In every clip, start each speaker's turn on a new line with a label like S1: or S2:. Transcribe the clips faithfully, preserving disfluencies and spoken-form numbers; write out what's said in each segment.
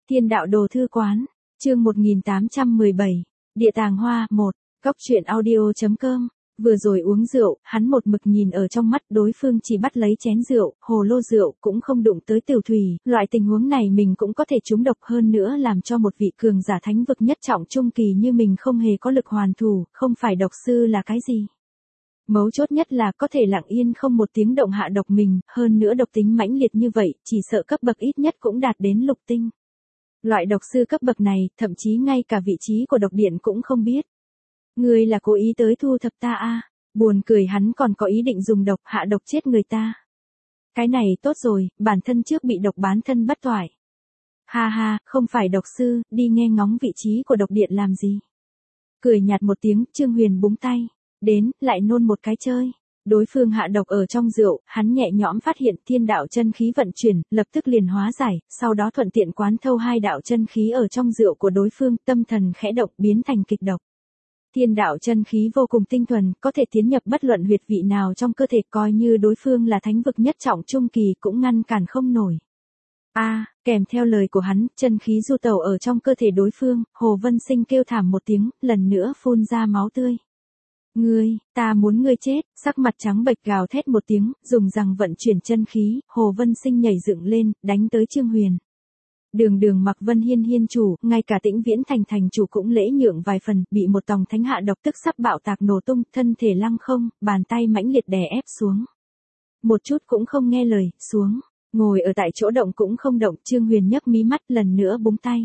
S1: Thiên đạo đồ thư quán, chương một nghìn tám trăm mười bảy, Địa tàng hoa, một, Cóc truyện audio.com. Vừa rồi uống rượu, hắn một mực nhìn ở trong mắt, đối phương chỉ bắt lấy chén rượu, hồ lô rượu, cũng không đụng tới tiểu thủy, loại tình huống này mình cũng có thể trúng độc, hơn nữa làm cho một vị cường giả thánh vực nhất trọng trung kỳ như mình không hề có lực hoàn thủ, không phải độc sư là cái gì. Mấu chốt nhất là có thể lặng yên không một tiếng động hạ độc mình, hơn nữa độc tính mãnh liệt như vậy, chỉ sợ cấp bậc ít nhất cũng đạt đến lục tinh. Loại độc sư cấp bậc này, thậm chí ngay cả vị trí của độc điện cũng không biết. Ngươi là cố ý tới thu thập ta à, buồn cười hắn còn có ý định dùng độc hạ độc chết người ta. Cái này tốt rồi, bản thân trước bị độc bán thân bất toại. Ha ha, không phải độc sư, đi nghe ngóng vị trí của độc điện làm gì. Cười nhạt một tiếng, Trương Huyền búng tay. Đến, lại nôn một cái chơi. Đối phương hạ độc ở trong rượu, hắn nhẹ nhõm phát hiện thiên đạo chân khí vận chuyển, lập tức liền hóa giải, sau đó thuận tiện quán thâu hai đạo chân khí ở trong rượu của đối phương, tâm thần khẽ động biến thành kịch độc. Thiên đạo chân khí vô cùng tinh thuần, có thể tiến nhập bất luận huyệt vị nào trong cơ thể, coi như đối phương là thánh vực nhất trọng trung kỳ cũng ngăn cản không nổi. A, à, kèm theo lời của hắn, chân khí du tẩu ở trong cơ thể đối phương, Hồ Vân Sinh kêu thảm một tiếng, lần nữa phun ra máu tươi. Ngươi, ta muốn ngươi chết, sắc mặt trắng bệch gào thét một tiếng, dùng rằng vận chuyển chân khí, Hồ Vân Sinh nhảy dựng lên, đánh tới Trương Huyền. Đường đường mặc Vân Hiên Hiên chủ, ngay cả Tĩnh Viễn Thành thành chủ cũng lễ nhượng vài phần, bị một tòng thánh hạ độc tức sắp bạo tạc nổ tung, thân thể lăng không, bàn tay mãnh liệt đè ép xuống. Một chút cũng không nghe lời, xuống, ngồi ở tại chỗ động cũng không động, Trương Huyền nhấc mí mắt lần nữa búng tay.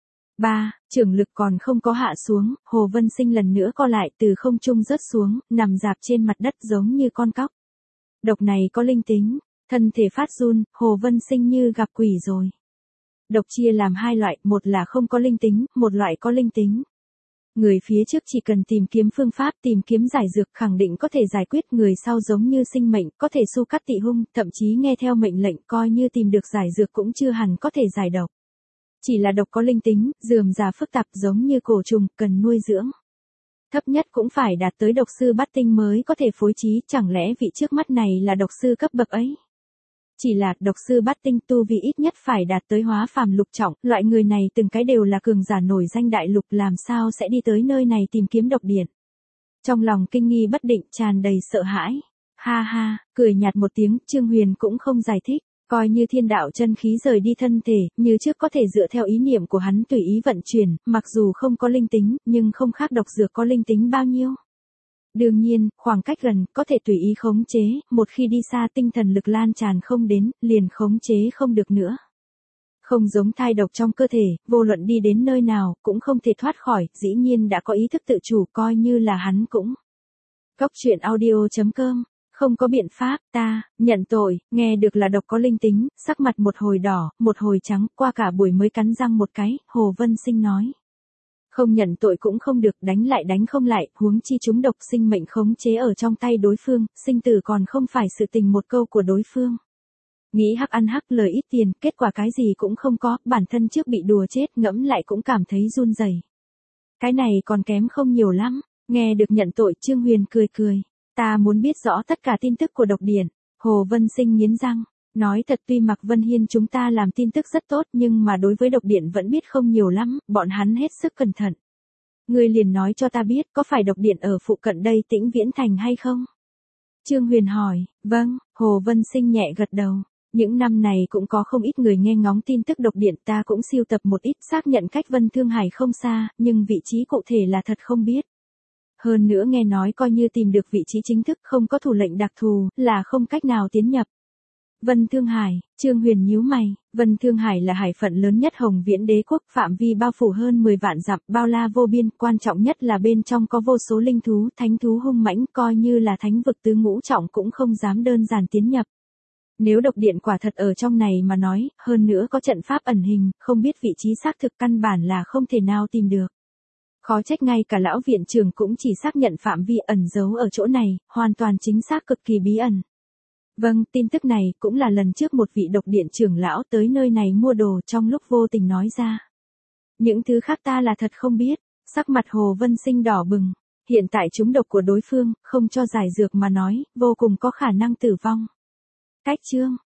S1: Ba, trưởng lực còn không có hạ xuống, Hồ Vân Sinh lần nữa co lại từ không trung rớt xuống, nằm dạp trên mặt đất giống như con cóc. Độc này có linh tính, thân thể phát run, Hồ Vân Sinh như gặp quỷ rồi. Độc chia làm hai loại, một là không có linh tính, một loại có linh tính. Người phía trước chỉ cần tìm kiếm phương pháp, tìm kiếm giải dược khẳng định có thể giải quyết, người sau giống như sinh mệnh, có thể su cắt tị hung, thậm chí nghe theo mệnh lệnh, coi như tìm được giải dược cũng chưa hẳn có thể giải độc. Chỉ là độc có linh tính, rườm rà phức tạp giống như cổ trùng, cần nuôi dưỡng. Thấp nhất cũng phải đạt tới độc sư bát tinh mới có thể phối trí, chẳng lẽ vị trước mắt này là độc sư cấp bậc ấy? Chỉ là độc sư bát tinh tu vi ít nhất phải đạt tới hóa phàm lục trọng, loại người này từng cái đều là cường giả nổi danh đại lục, làm sao sẽ đi tới nơi này tìm kiếm độc điện. Trong lòng kinh nghi bất định, tràn đầy sợ hãi. Ha ha, cười nhạt một tiếng, Trương Huyền cũng không giải thích. Coi như thiên đạo chân khí rời đi thân thể, như trước có thể dựa theo ý niệm của hắn tùy ý vận chuyển, mặc dù không có linh tính, nhưng không khác độc dược có linh tính bao nhiêu. Đương nhiên, khoảng cách gần, có thể tùy ý khống chế, một khi đi xa tinh thần lực lan tràn không đến, liền khống chế không được nữa. Không giống thai độc trong cơ thể, vô luận đi đến nơi nào, cũng không thể thoát khỏi, dĩ nhiên đã có ý thức tự chủ, coi như là hắn cũng. Cóc truyện audio.com. Không có biện pháp, ta, nhận tội, nghe được là độc có linh tính, sắc mặt một hồi đỏ, một hồi trắng, qua cả buổi mới cắn răng một cái, Hồ Vân Sinh nói. Không nhận tội cũng không được, đánh lại đánh không lại, huống chi chúng độc, sinh mệnh khống chế ở trong tay đối phương, sinh tử còn không phải sự tình một câu của đối phương. Nghĩ hắc ăn hắc lời ít tiền, kết quả cái gì cũng không có, bản thân trước bị đùa chết, ngẫm lại cũng cảm thấy run rẩy. Cái này còn kém không nhiều lắm, nghe được nhận tội, Trương Huyền cười cười. Ta muốn biết rõ tất cả tin tức của độc điện. Hồ Vân Sinh nghiến răng, nói thật, tuy Mạc Vân Hiên chúng ta làm tin tức rất tốt, nhưng mà đối với độc điện vẫn biết không nhiều lắm, bọn hắn hết sức cẩn thận. Ngươi liền nói cho ta biết, có phải độc điện ở phụ cận đây Tĩnh Viễn Thành hay không? Trương Huyền hỏi. Vâng, Hồ Vân Sinh nhẹ gật đầu. Những năm này cũng có không ít người nghe ngóng tin tức độc điện, ta cũng siêu tập một ít, xác nhận cách Vân Thương Hải không xa, nhưng vị trí cụ thể là thật không biết. Hơn nữa nghe nói coi như tìm được vị trí chính thức, không có thủ lệnh đặc thù, là không cách nào tiến nhập. Vân Thương Hải, Trương Huyền nhíu mày, Vân Thương Hải là hải phận lớn nhất Hồng Viễn đế quốc, phạm vi bao phủ hơn mười vạn dặm, bao la vô biên, quan trọng nhất là bên trong có vô số linh thú, thánh thú hung mãnh, coi như là thánh vực tứ ngũ trọng cũng không dám đơn giản tiến nhập. Nếu độc điện quả thật ở trong này mà nói, hơn nữa có trận pháp ẩn hình, không biết vị trí xác thực căn bản là không thể nào tìm được. Khó trách ngay cả lão viện trưởng cũng chỉ xác nhận phạm vi ẩn giấu ở chỗ này, hoàn toàn chính xác cực kỳ bí ẩn. Vâng, tin tức này cũng là lần trước một vị độc điện trưởng lão tới nơi này mua đồ trong lúc vô tình nói ra. Những thứ khác ta là thật không biết, sắc mặt Hồ Vân Sinh đỏ bừng, hiện tại chúng độc của đối phương, không cho giải dược mà nói, vô cùng có khả năng tử vong. Cách chương,